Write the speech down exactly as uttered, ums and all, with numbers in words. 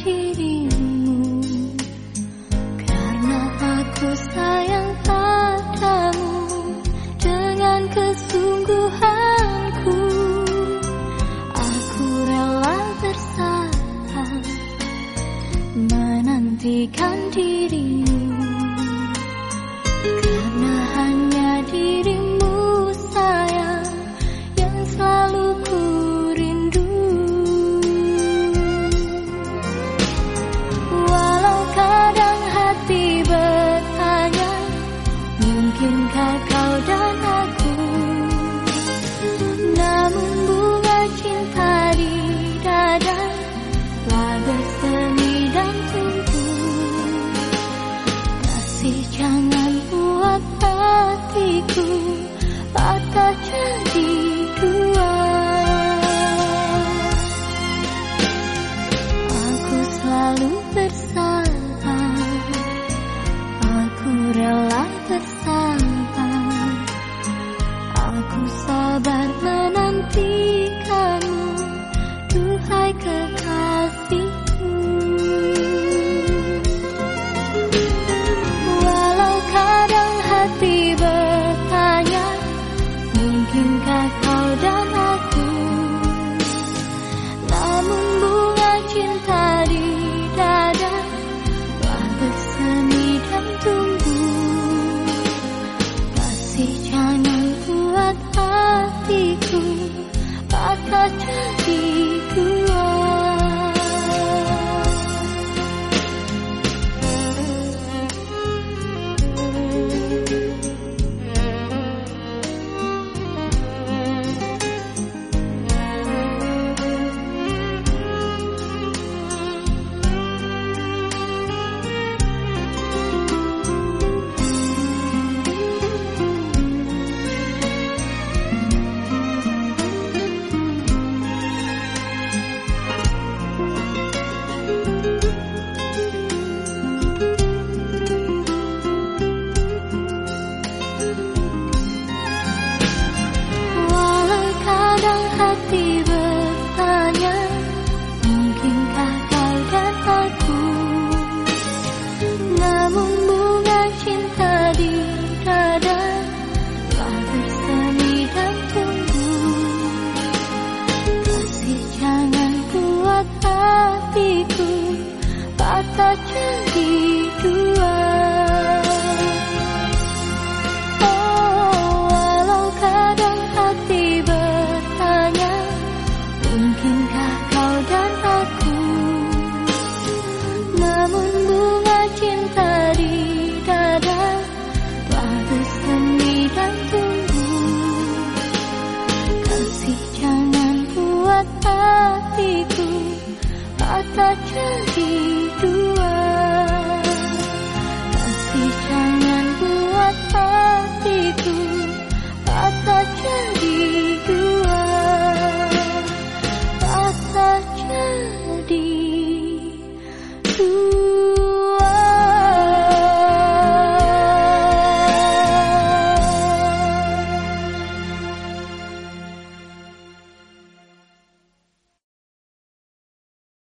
dirimu, karena aku sayang padamu dengan kesungguhanku. Aku rela bersabar menantikan dirimu, karena hanya dirimu sayang yang selalu ku rindu. Walau kadang hati bertanya, mungkinkah kau dan aku, namun bunga cinta di dada telah bersemi dan tumbuh. Kasih jangan buat hatiku patah jadi dua. Aku selalu bersabar, aku rela bersabar, aku sabar menantikanmu, duhai kekasihku. Walau kadang hati bertanya, mungkinkah kau dan aku, namun bunga cinta di dada telah bersemi dan tumbuh. Kasih jangan buat hatiku patah jadi dua. Walau kadang hati bertanya, mungkinkah kau dan aku, namun bunga cinta di dada telah bersemi dan tumbuh. Kasih jangan buat hatiku patah jadi dua. Oh, walau kadang hati bertanya, mungkinkah kau dan aku, namun bunga cinta di dada telah bersemi dan tumbuh. Kasih jangan buat hatiku patah jadi dua.